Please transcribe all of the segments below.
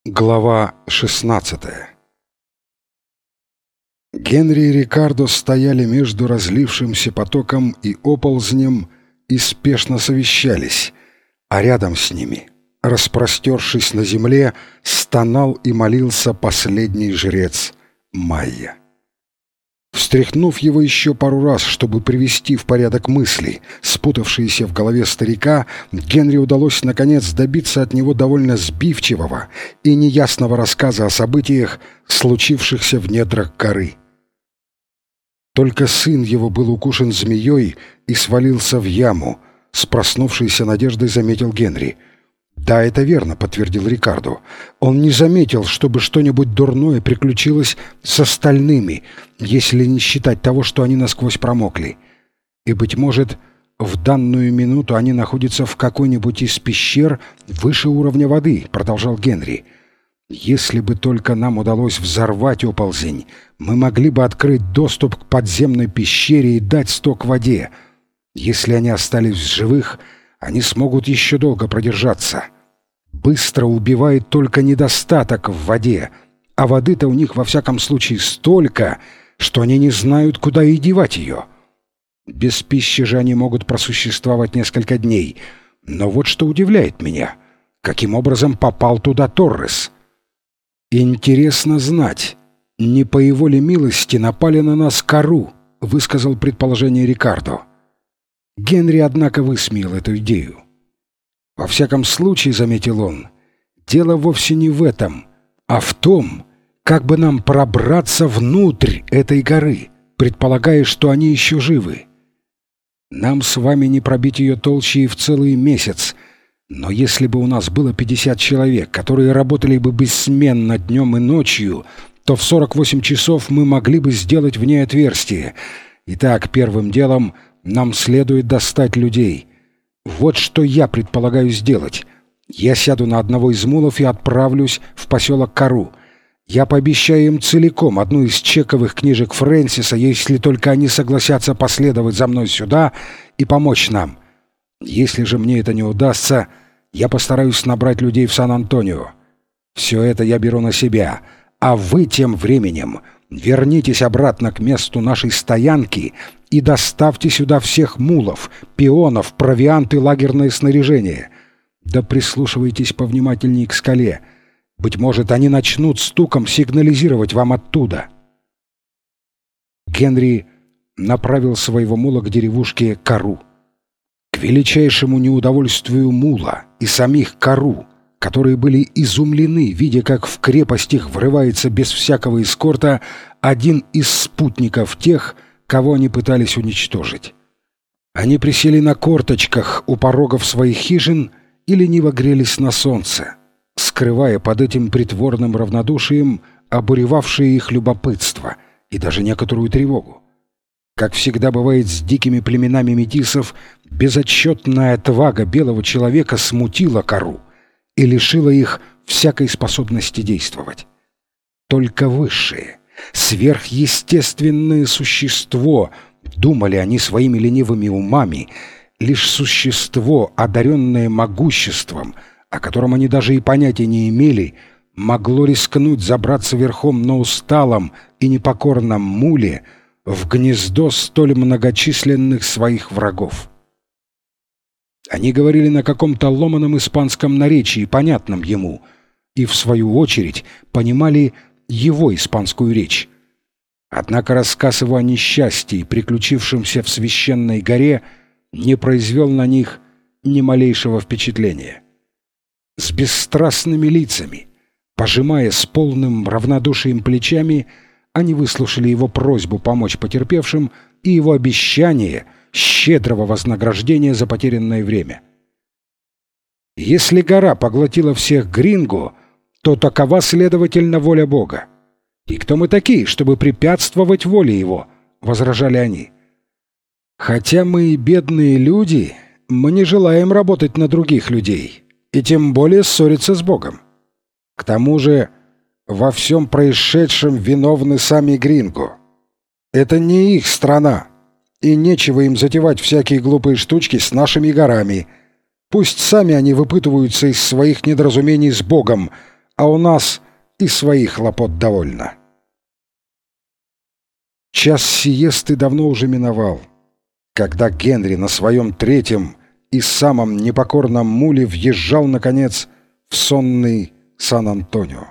Глава 16. Генри и Рикардо стояли между разлившимся потоком и оползнем и спешно совещались, а рядом с ними, распростершись на земле, стонал и молился последний жрец Майя. Встряхнув его еще пару раз, чтобы привести в порядок мысли, спутавшиеся в голове старика, Генри удалось наконец добиться от него довольно сбивчивого и неясного рассказа о событиях, случившихся в недрах горы. Только сын его был укушен змеей и свалился в яму, с проснувшейся надеждой заметил Генри. «Да, это верно», — подтвердил Рикардо. «Он не заметил, чтобы что-нибудь дурное приключилось с остальными, если не считать того, что они насквозь промокли. И, быть может, в данную минуту они находятся в какой-нибудь из пещер выше уровня воды», — продолжал Генри. «Если бы только нам удалось взорвать оползень, мы могли бы открыть доступ к подземной пещере и дать сток воде. Если они остались в живых, они смогут еще долго продержаться. Быстро убивает только недостаток в воде, а воды-то у них во всяком случае столько, что они не знают, куда и девать ее. Без пищи же они могут просуществовать несколько дней. Но вот что удивляет меня: каким образом попал туда Торрес? Интересно знать, не по его ли милости напали на нас Кару, высказал предположение Рикардо. Генри, однако, высмеял эту идею. «Во всяком случае, — заметил он, — дело вовсе не в этом, а в том, как бы нам пробраться внутрь этой горы, предполагая, что они еще живы. Нам с вами не пробить ее толще и в целый месяц, но если бы у нас было 50 человек, которые работали бы бессменно днем и ночью, то в 48 часов мы могли бы сделать в ней отверстие. Итак, первым делом нам следует достать людей. Вот что я предполагаю сделать. Я сяду на одного из мулов и отправлюсь в поселок Кару. Я пообещаю им целиком одну из чековых книжек Фрэнсиса, если только они согласятся последовать за мной сюда и помочь нам. Если же мне это не удастся, я постараюсь набрать людей в Сан-Антонио. Все это я беру на себя, а вы тем временем вернитесь обратно к месту нашей стоянки и доставьте сюда всех мулов, пионов, провиант и лагерное снаряжение. Да прислушивайтесь повнимательней к скале. Быть может, они начнут стуком сигнализировать вам оттуда». Генри направил своего мула к деревушке Кару. К величайшему неудовольствию мула и самих Кару, которые были изумлены, видя, как в крепость их врывается без всякого эскорта один из спутников тех, кого они пытались уничтожить. Они присели на корточках у порогов своих хижин и лениво грелись на солнце, скрывая под этим притворным равнодушием обуревавшее их любопытство и даже некоторую тревогу. Как всегда бывает с дикими племенами метисов, безотчетная отвага белого человека смутила Кару и лишила их всякой способности действовать. Только высшее, сверхъестественное существо, думали они своими ленивыми умами, лишь существо, одаренное могуществом, о котором они даже и понятия не имели, могло рискнуть забраться верхом на усталом и непокорном муле в гнездо столь многочисленных своих врагов. Они говорили на каком-то ломаном испанском наречии, понятном ему, и, в свою очередь, понимали его испанскую речь. Однако рассказ его о несчастье, приключившемся в священной горе, не произвел на них ни малейшего впечатления. С бесстрастными лицами, пожимая с полным равнодушием плечами, они выслушали его просьбу помочь потерпевшим и его обещание щедрого вознаграждения за потерянное время. Если гора поглотила всех гринго, то такова, следовательно, воля Бога. «И кто мы такие, чтобы препятствовать воле Его?» — возражали они. «Хотя мы и бедные люди, мы не желаем работать на других людей, и тем более ссориться с Богом. К тому же во всем происшедшем виновны сами гринго. Это не их страна, и нечего им затевать всякие глупые штучки с нашими горами. Пусть сами они выпытываются из своих недоразумений с Богом, а у нас и своих хлопот довольно. Час сиесты давно уже миновал, когда Генри на своем третьем и самом непокорном муле въезжал, наконец, в сонный Сан-Антонио.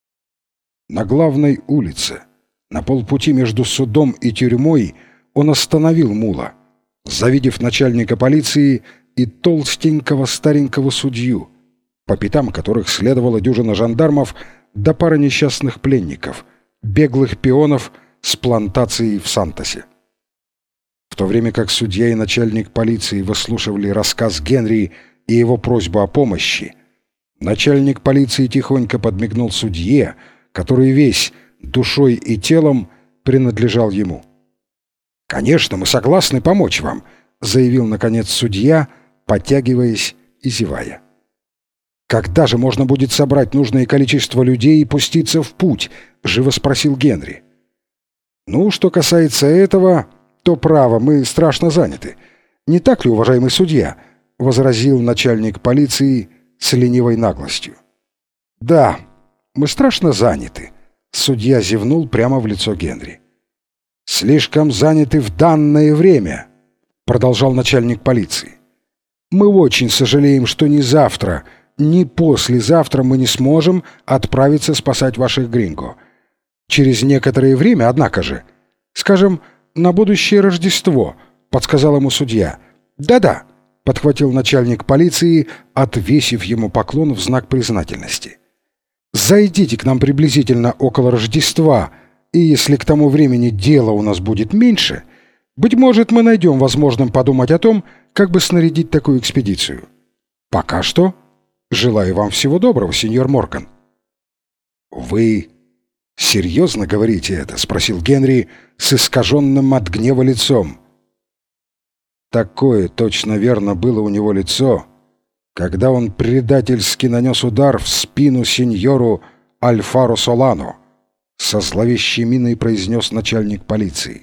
На главной улице, на полпути между судом и тюрьмой, он остановил мула, завидев начальника полиции и толстенького старенького судью, по пятам которых следовала дюжина жандармов да пара несчастных пленников, беглых пионов с плантацией в Сантосе. В то время как судья и начальник полиции выслушивали рассказ Генри и его просьбу о помощи, начальник полиции тихонько подмигнул судье, который весь душой и телом принадлежал ему. «Конечно, мы согласны помочь вам», — заявил, наконец, судья, подтягиваясь и зевая. «Когда же можно будет собрать нужное количество людей и пуститься в путь?» — живо спросил Генри. «Ну, что касается этого, то право, мы страшно заняты. Не так ли, уважаемый судья?» — возразил начальник полиции с ленивой наглостью. «Да, мы страшно заняты», — судья зевнул прямо в лицо Генри. «Слишком заняты в данное время», — продолжал начальник полиции. «Мы очень сожалеем, что ни завтра, ни послезавтра мы не сможем отправиться спасать ваших гринго. Через некоторое время, однако же, скажем, на будущее Рождество», — подсказал ему судья. «Да-да», — подхватил начальник полиции, отвесив ему поклон в знак признательности. «Зайдите к нам приблизительно около Рождества, и если к тому времени дела у нас будет меньше, быть может, мы найдем возможным подумать о том, как бы снарядить такую экспедицию. Пока что желаю вам всего доброго, сеньор Морган». «Вы серьезно говорите это?» — спросил Генри с искаженным от гнева лицом. Такое точно верно было у него лицо, когда он предательски нанес удар в спину сеньору Альфаро Солано, со зловещей миной произнес начальник полиции.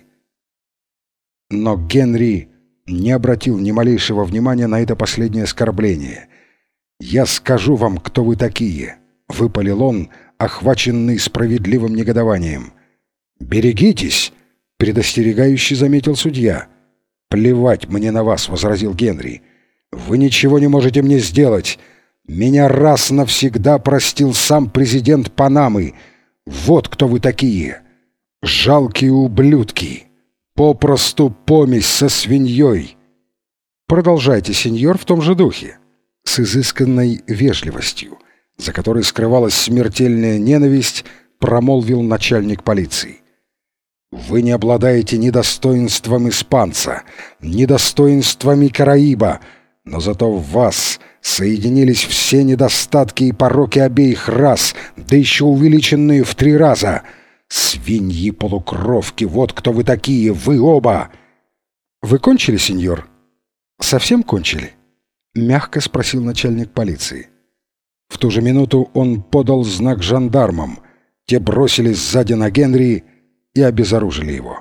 Но Генри не обратил ни малейшего внимания на это последнее оскорбление. «Я скажу вам, кто вы такие», — выпалил он, охваченный справедливым негодованием. «Берегитесь», — предостерегающе заметил судья. «Плевать мне на вас», — возразил Генри. «Вы ничего не можете мне сделать. Меня раз навсегда простил сам президент Панамы. Вот кто вы такие. Жалкие ублюдки. Попросту помесь со свиньей». «Продолжайте, сеньор, в том же духе», с изысканной вежливостью, за которой скрывалась смертельная ненависть, промолвил начальник полиции. «Вы не обладаете ни достоинством испанца, ни достоинствами Караиба, но зато в вас соединились все недостатки и пороки обеих рас, да еще увеличенные в 3 раза. Свиньи-полукровки, вот кто вы такие, вы оба!» «Вы кончили, сеньор?» «Совсем кончили?» — мягко спросил начальник полиции. В ту же минуту он подал знак жандармам. Те бросились сзади на Генри и обезоружили его.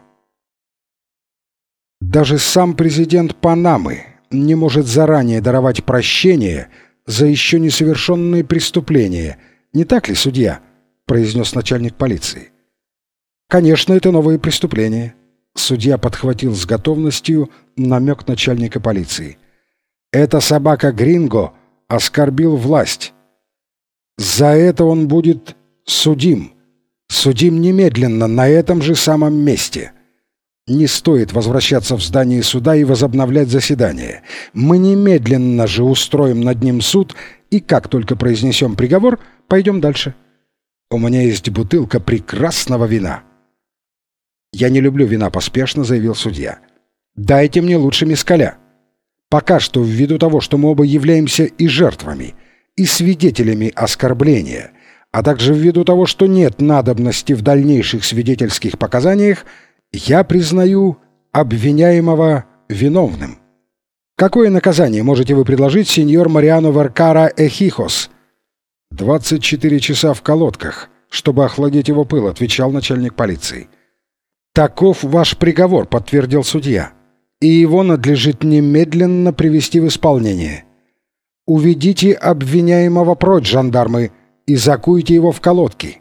Даже сам президент Панамы не может заранее даровать прощение за еще несовершенные преступления. Не так ли, судья?» — произнес начальник полиции. «Конечно, это новые преступления». Судья подхватил с готовностью намек начальника полиции. «Эта собака Гринго оскорбил власть. За это он будет судим. Судим немедленно, на этом же самом месте. Не стоит возвращаться в здание суда и возобновлять заседание. Мы немедленно же устроим над ним суд, и как только произнесем приговор, пойдем дальше. У меня есть бутылка прекрасного вина». «Я не люблю вина», — поспешно заявил судья. «Дайте мне лучше мескаля. Пока что, ввиду того, что мы оба являемся и жертвами, и свидетелями оскорбления, а также ввиду того, что нет надобности в дальнейших свидетельских показаниях, я признаю обвиняемого виновным. Какое наказание можете вы предложить, сеньор Мариано Веркара Эхихос?» 24 часа в колодках, чтобы охладить его пыл», — отвечал начальник полиции. «Таков ваш приговор», — подтвердил судья, «и его надлежит немедленно привести в исполнение. Уведите обвиняемого прочь, жандармы, и закуйте его в колодки».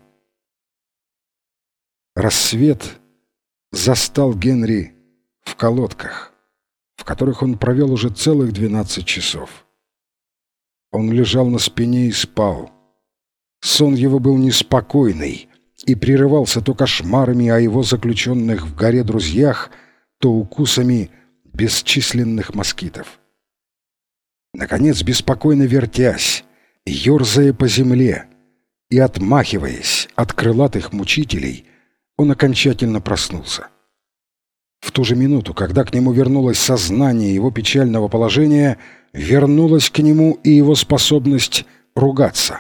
Рассвет застал Генри в колодках, в которых он провел уже целых 12 часов. Он лежал на спине и спал. Сон его был неспокойный и прерывался то кошмарами о его заключенных в горе друзьях, то укусами бесчисленных москитов. Наконец, беспокойно вертясь, ерзая по земле и отмахиваясь от крылатых мучителей, он окончательно проснулся. В ту же минуту, когда к нему вернулось сознание его печального положения, вернулась к нему и его способность ругаться.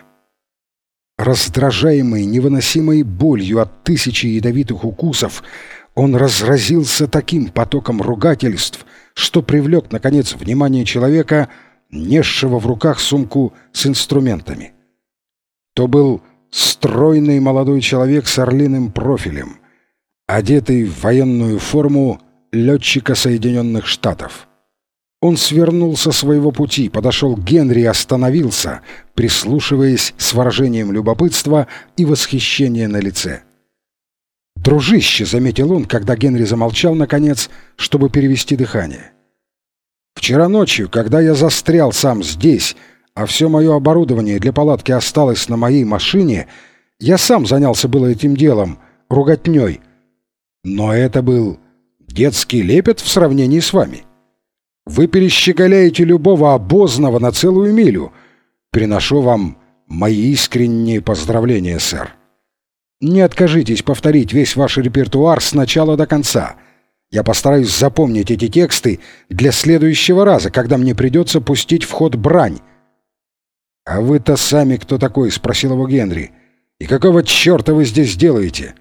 Раздражаемый невыносимой болью от тысячи ядовитых укусов, он разразился таким потоком ругательств, что привлек, наконец, внимание человека, несшего в руках сумку с инструментами. То был стройный молодой человек с орлиным профилем, одетый в военную форму летчика Соединенных Штатов. Он свернул со своего пути, подошел к Генри и остановился, прислушиваясь с выражением любопытства и восхищения на лице. «Дружище», — заметил он, когда Генри замолчал, наконец, чтобы перевести дыхание. «Вчера ночью, когда я застрял сам здесь, а все мое оборудование для палатки осталось на моей машине, я сам занялся было этим делом, руготней. Но это был детский лепет в сравнении с вами. Вы перещеголяете любого обозного на целую милю. Приношу вам мои искренние поздравления, сэр. Не откажитесь повторить весь ваш репертуар с начала до конца. Я постараюсь запомнить эти тексты для следующего раза, когда мне придется пустить в ход брань». «А вы-то сами кто такой?» — спросил его Генри. «И какого черта вы здесь делаете?»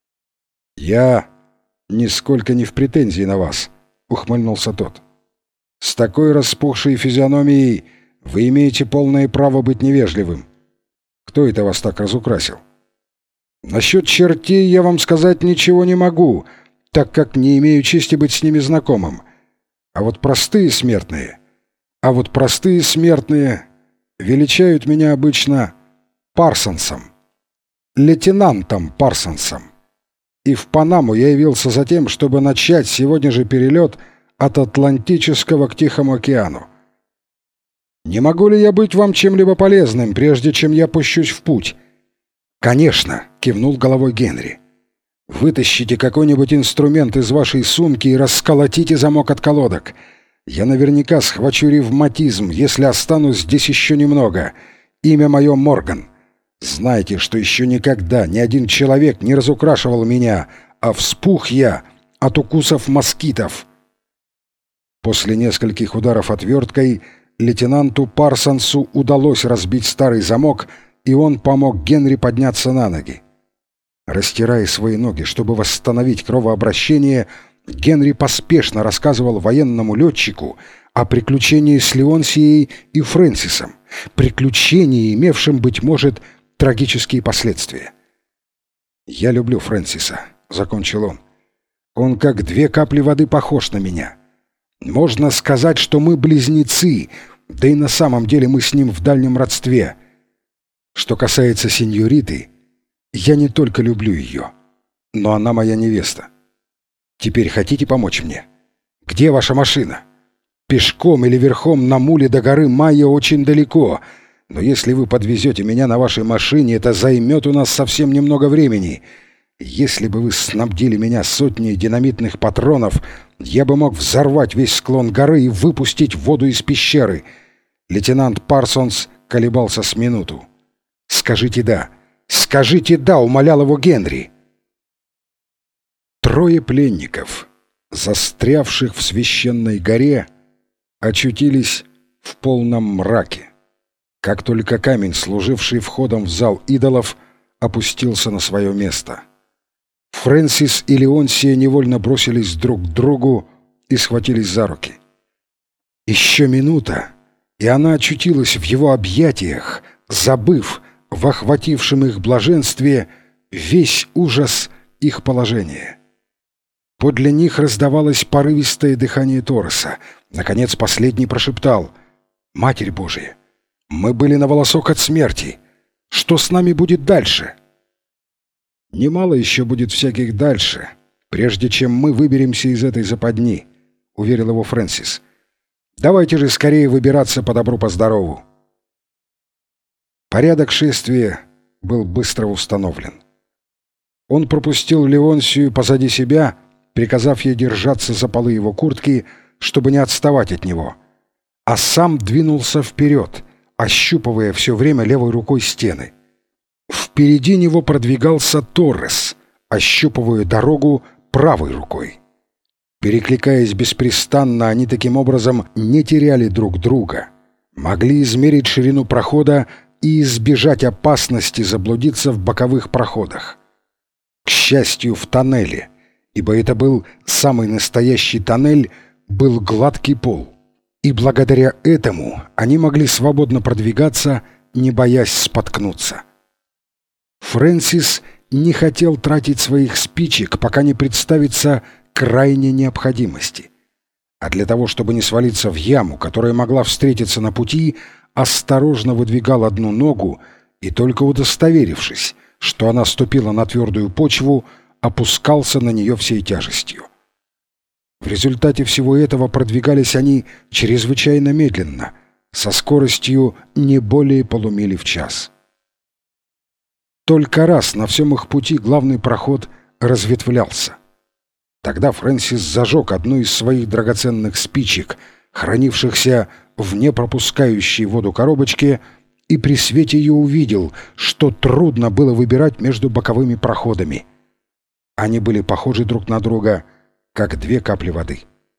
«Я нисколько не в претензии на вас», — ухмыльнулся тот. «С такой распухшей физиономией вы имеете полное право быть невежливым. Кто это вас так разукрасил? Насчет чертей я вам сказать ничего не могу, так как не имею чести быть с ними знакомым. А вот простые смертные величают меня обычно Парсонсом, лейтенантом Парсонсом. И в Панаму я явился за тем, чтобы начать сегодня же перелет от Атлантического к Тихому океану. Не могу ли я быть вам чем-либо полезным, прежде чем я пущусь в путь?» «Конечно», — кивнул головой Генри. «Вытащите какой-нибудь инструмент из вашей сумки и расколотите замок от колодок. Я наверняка схвачу ревматизм, если останусь здесь еще немного. Имя мое Морган. Знайте, что еще никогда ни один человек не разукрашивал меня, а вспух я от укусов москитов». После нескольких ударов отверткой лейтенанту Парсонсу удалось разбить старый замок, и он помог Генри подняться на ноги. Растирая свои ноги, чтобы восстановить кровообращение, Генри поспешно рассказывал военному летчику о приключении с Леонсией и Фрэнсисом, приключении, имевшем, быть может, трагические последствия. «Я люблю Фрэнсиса», — закончил он. «Он как 2 капли воды похож на меня. Можно сказать, что мы близнецы, да и на самом деле мы с ним в дальнем родстве. Что касается сеньориты, я не только люблю ее, но она моя невеста. Теперь хотите помочь мне? Где ваша машина? Пешком или верхом на муле до горы Майя очень далеко, но если вы подвезете меня на вашей машине, это займет у нас совсем немного времени. Если бы вы снабдили меня сотней динамитных патронов, я бы мог взорвать весь склон горы и выпустить воду из пещеры». Лейтенант Парсонс колебался с минуту. «Скажите «да». Скажите «да», — умолял его Генри. 3 пленников, застрявших в священной горе, очутились в полном мраке, как только камень, служивший входом в зал идолов, опустился на свое место. Фрэнсис и Леонсия невольно бросились друг к другу и схватились за руки. Еще минута, и она очутилась в его объятиях, забыв в охватившем их блаженстве весь ужас их положения. Подле них раздавалось порывистое дыхание Тороса. Наконец последний прошептал: «Матерь Божия, мы были на волосок от смерти. Что с нами будет дальше?» «Немало еще будет всяких дальше, прежде чем мы выберемся из этой западни», — уверил его Фрэнсис. «Давайте же скорее выбираться по добру, по здорову». Порядок шествия был быстро установлен. Он пропустил Леонсию позади себя, приказав ей держаться за полы его куртки, чтобы не отставать от него, а сам двинулся вперед, ощупывая все время левой рукой стены. Впереди него продвигался Торрес, ощупывая дорогу правой рукой. Перекликаясь беспрестанно, они таким образом не теряли друг друга, могли измерить ширину прохода и избежать опасности заблудиться в боковых проходах. К счастью, в тоннеле, ибо это был самый настоящий тоннель, был гладкий пол, и благодаря этому они могли свободно продвигаться, не боясь споткнуться. Фрэнсис не хотел тратить своих спичек, пока не представится крайней необходимости. А для того, чтобы не свалиться в яму, которая могла встретиться на пути, осторожно выдвигал одну ногу и, только удостоверившись, что она ступила на твердую почву, опускался на нее всей тяжестью. В результате всего этого продвигались они чрезвычайно медленно, со скоростью не более полумили в час. Только раз на всем их пути главный проход разветвлялся. Тогда Фрэнсис зажег одну из своих драгоценных спичек, хранившихся в непропускающей воду коробочке, и при свете ее увидел, что трудно было выбирать между боковыми проходами. Они были похожи друг на друга, как две капли воды.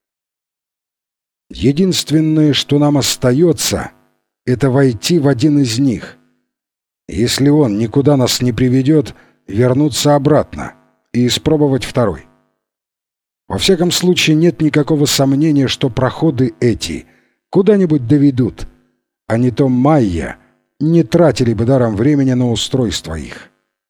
«Единственное, что нам остается, это войти в один из них. Если он никуда нас не приведет, вернуться обратно и испробовать второй. Во всяком случае, нет никакого сомнения, что проходы эти куда-нибудь доведут, а не то майя не тратили бы даром времени на устройство их».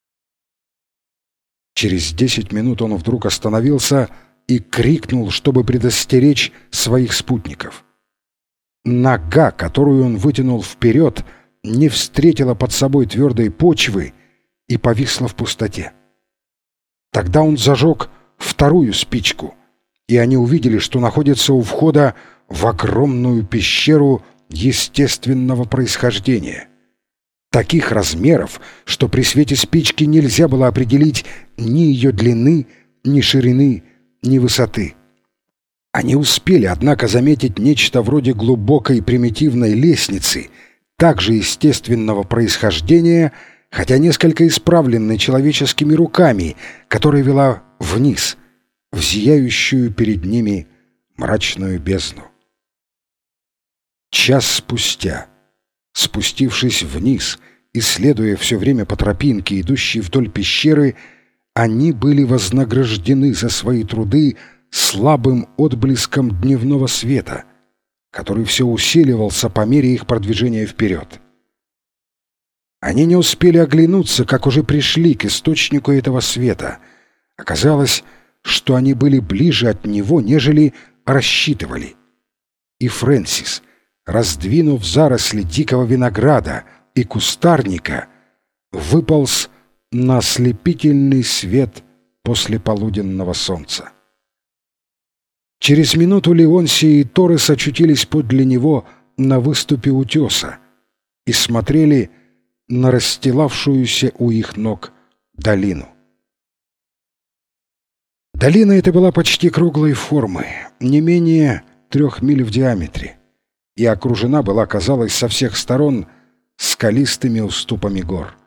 Через 10 минут он вдруг остановился и крикнул, чтобы предостеречь своих спутников. Нога, которую он вытянул вперед, не встретила под собой твердой почвы и повисла в пустоте. Тогда он зажег вторую спичку, и они увидели, что находятся у входа в огромную пещеру естественного происхождения, таких размеров, что при свете спички нельзя было определить ни ее длины, ни ширины, ни высоты. Они успели, однако, заметить нечто вроде глубокой примитивной лестницы, также естественного происхождения, хотя несколько исправленной человеческими руками, которая вела вниз, в зияющую перед ними мрачную бездну. Час спустя, спустившись вниз и следуя все время по тропинке, идущей вдоль пещеры, они были вознаграждены за свои труды слабым отблеском дневного света, который все усиливался по мере их продвижения вперед. Они не успели оглянуться, как уже пришли к источнику этого света. Оказалось, что они были ближе от него, нежели рассчитывали. И Фрэнсис, раздвинув заросли дикого винограда и кустарника, выполз на ослепительный свет послеполуденного солнца. Через минуту Леонсия и Торрес очутились подле него на выступе утеса и смотрели на расстилавшуюся у их ног долину. Долина эта была почти круглой формы, не менее 3 миль в диаметре, и окружена была, казалось, со всех сторон скалистыми уступами гор.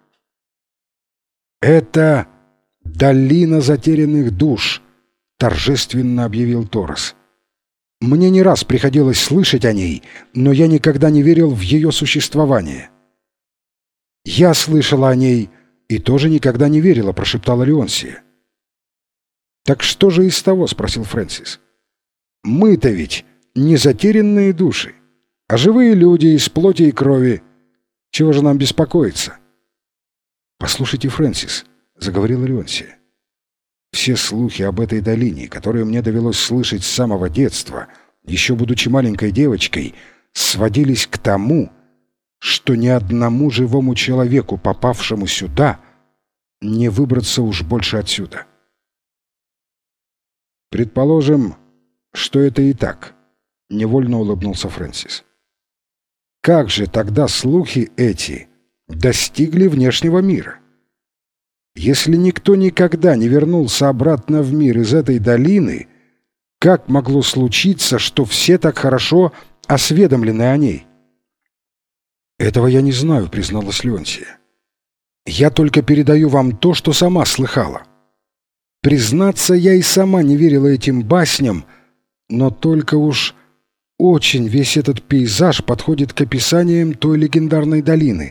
«Это долина затерянных душ», — торжественно объявил Торрес. «Мне не раз приходилось слышать о ней, но я никогда не верил в ее существование». «Я слышала о ней и тоже никогда не верила», — прошептала Леонсия. «Так что же из того?» — спросил Фрэнсис. «Мы-то ведь не затерянные души, а живые люди из плоти и крови. Чего же нам беспокоиться?» «Послушайте, Фрэнсис», — заговорила Леонсия. «Все слухи об этой долине, которые мне довелось слышать с самого детства, еще будучи маленькой девочкой, сводились к тому, что ни одному живому человеку, попавшему сюда, не выбраться уж больше отсюда. Предположим, что это и так, — невольно улыбнулся Фрэнсис. Как же тогда слухи эти достигли внешнего мира? Если никто никогда не вернулся обратно в мир из этой долины, как могло случиться, что все так хорошо осведомлены о ней? «Этого я не знаю», — призналась Леонтия. «Я только передаю вам то, что сама слыхала. Признаться, я и сама не верила этим басням, но только уж очень весь этот пейзаж подходит к описаниям той легендарной долины».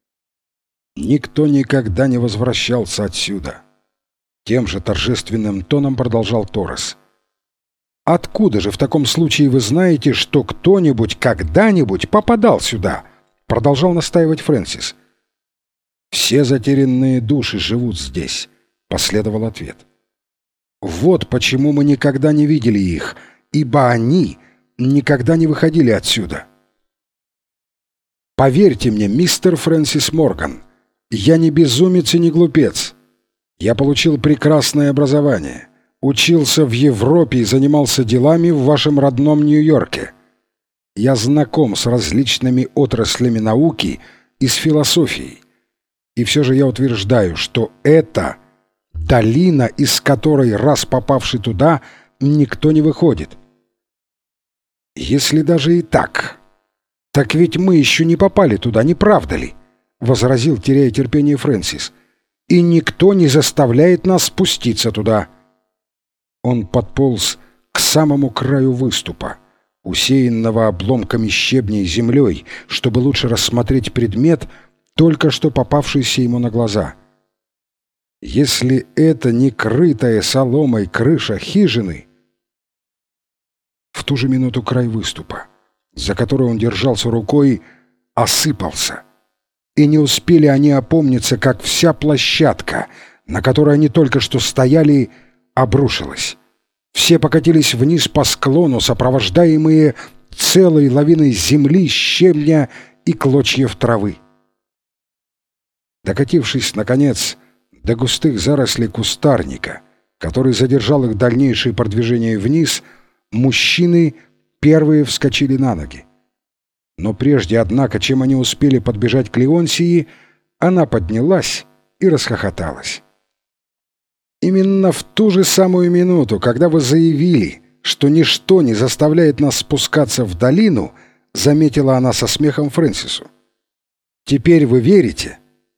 «Никто никогда не возвращался отсюда», — тем же торжественным тоном продолжал Торрес. «Откуда же в таком случае вы знаете, что кто-нибудь когда-нибудь попадал сюда?» — продолжал настаивать Фрэнсис. «Все затерянные души живут здесь», — последовал ответ. «Вот почему мы никогда не видели их, ибо они никогда не выходили отсюда. Поверьте мне, мистер Фрэнсис Морган, я не безумец и не глупец. Я получил прекрасное образование, учился в Европе и занимался делами в вашем родном Нью-Йорке. Я знаком с различными отраслями науки и с философией. И все же я утверждаю, что это долина, из которой, раз попавший туда, никто не выходит. Если даже и так ведь мы еще не попали туда, не правда ли?» — возразил, теряя терпение, Фрэнсис. «И никто не заставляет нас спуститься туда». Он подполз к самому краю выступа, усеянного обломками щебня и землей, чтобы лучше рассмотреть предмет, только что попавшийся ему на глаза. Если это не крытая соломой крыша хижины... В ту же минуту край выступа, за который он держался рукой, осыпался. И не успели они опомниться, как вся площадка, на которой они только что стояли, обрушилась. Все покатились вниз по склону, сопровождаемые целой лавиной земли, щебня и клочьев травы. Докатившись, наконец, до густых зарослей кустарника, который задержал их дальнейшее продвижение вниз, мужчины первые вскочили на ноги. Но прежде, однако, чем они успели подбежать к Леонтии, она поднялась и расхохоталась. «Именно в ту же самую минуту, когда вы заявили, что ничто не заставляет нас спускаться в долину», — заметила она со смехом Фрэнсису. «Теперь вы верите?»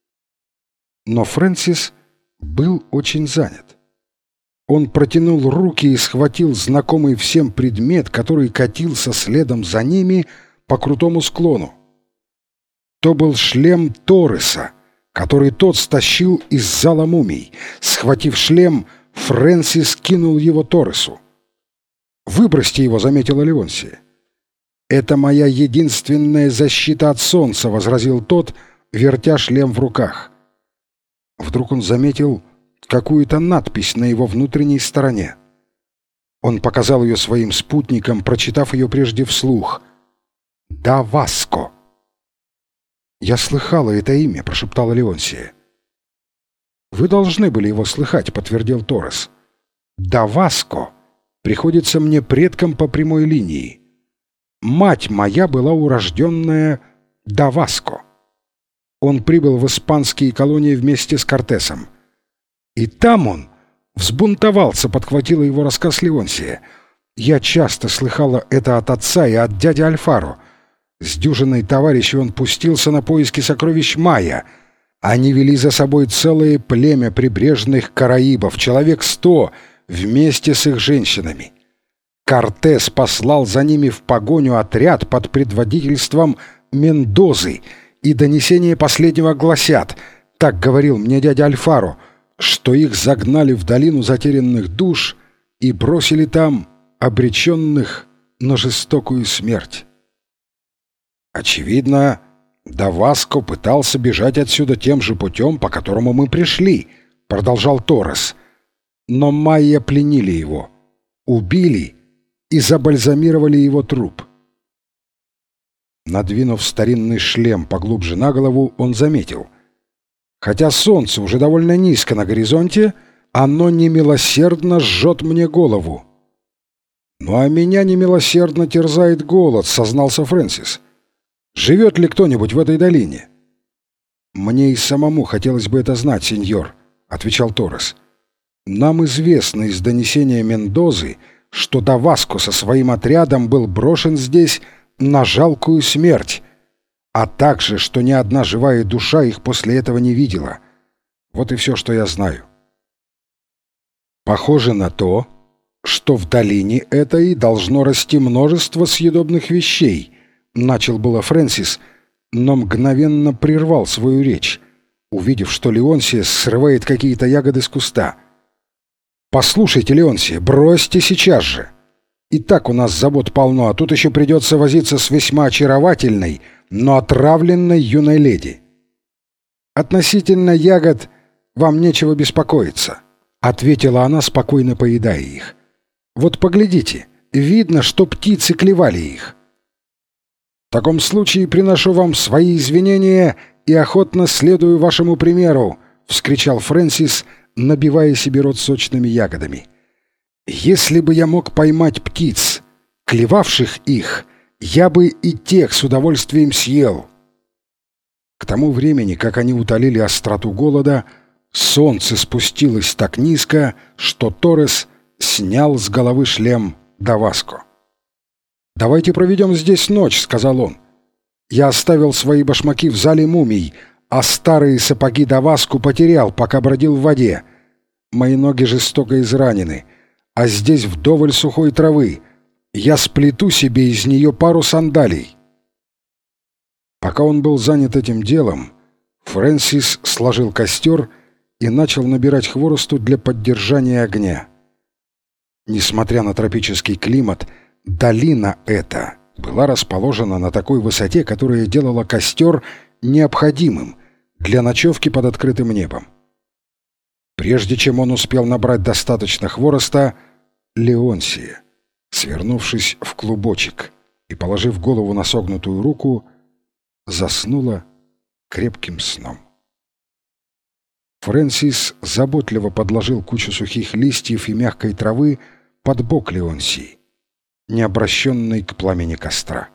Но Фрэнсис был очень занят. Он протянул руки и схватил знакомый всем предмет, который катился следом за ними по крутому склону. То был шлем Торреса, который тот стащил из зала мумий. Схватив шлем, Фрэнсис кинул его Торресу. «Выбросьте его», — заметила Леонтия. «Это моя единственная защита от солнца», — возразил тот, вертя шлем в руках. Вдруг он заметил какую-то надпись на его внутренней стороне. Он показал ее своим спутникам, прочитав ее прежде вслух. «Даваско». «Я слыхала это имя», — прошептала Леонтия. «Вы должны были его слыхать», — подтвердил Торрес. «Даваско приходится мне предком по прямой линии. Мать моя была урожденная Даваско. Он прибыл в испанские колонии вместе с Кортесом. И там он взбунтовался», — подхватила его рассказ Леонтия. «Я часто слыхала это от отца и от дяди Альфаро. С дюжиной товарищей он пустился на поиски сокровищ майя. Они вели за собой целое племя прибрежных караибов, человек 100, вместе с их женщинами. Кортес послал за ними в погоню отряд под предводительством Мендозы, и донесения последнего гласят, так говорил мне дядя Альфаро, что их загнали в долину затерянных душ и бросили там обреченных на жестокую смерть». «Очевидно, Даваско пытался бежать отсюда тем же путем, по которому мы пришли», — продолжал Торрес. «Но майя пленили его, убили и забальзамировали его труп. Надвинув старинный шлем поглубже на голову, он заметил: хотя солнце уже довольно низко на горизонте, оно немилосердно жжет мне голову. «Ну а меня немилосердно терзает голод», — сознался Фрэнсис. «Живет ли кто-нибудь в этой долине?» «Мне и самому хотелось бы это знать, сеньор», — отвечал Торрес. «Нам известно из донесения Мендозы, что Даваско со своим отрядом был брошен здесь на жалкую смерть, а также, что ни одна живая душа их после этого не видела. Вот и все, что я знаю». «Похоже на то, что в долине этой должно расти множество съедобных вещей», — начал было Фрэнсис, но мгновенно прервал свою речь, увидев, что Леонсия срывает какие-то ягоды с куста. «Послушайте, Леонсия, бросьте сейчас же! И так у нас забот полно, а тут еще придется возиться с весьма очаровательной, но отравленной юной леди. Относительно ягод вам нечего беспокоиться», — ответила она, спокойно поедая их. «Вот поглядите, видно, что птицы клевали их». «В таком случае приношу вам свои извинения и охотно следую вашему примеру», — вскричал Фрэнсис, набивая себе рот сочными ягодами. «Если бы я мог поймать птиц, клевавших их, я бы и тех с удовольствием съел». К тому времени, как они утолили остроту голода, солнце спустилось так низко, что Торрес снял с головы шлем Даваско. «Давайте проведем здесь ночь», — сказал он. «Я оставил свои башмаки в зале мумий, а старые сапоги Даваску потерял, пока бродил в воде. Мои ноги жестоко изранены, а здесь вдоволь сухой травы. Я сплету себе из нее пару сандалий». Пока он был занят этим делом, Фрэнсис сложил костер и начал набирать хворосту для поддержания огня. Несмотря на тропический климат, долина эта была расположена на такой высоте, которая делала костер необходимым для ночевки под открытым небом. Прежде чем он успел набрать достаточно хвороста, Леонсия, свернувшись в клубочек и положив голову на согнутую руку, заснула крепким сном. Фрэнсис заботливо подложил кучу сухих листьев и мягкой травы под бок Леонсии, не обращенной к пламени костра.